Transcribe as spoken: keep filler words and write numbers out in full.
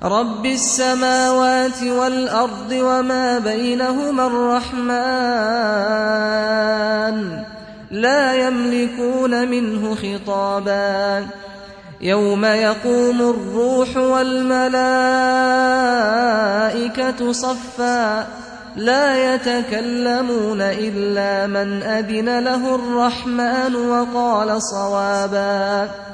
رب السماوات والأرض وما بينهما الرحمن لا يملكون منه خطابا يوم يقوم الروح والملائكة صفا لا يتكلمون إلا من أذن له الرحمن وقال صوابا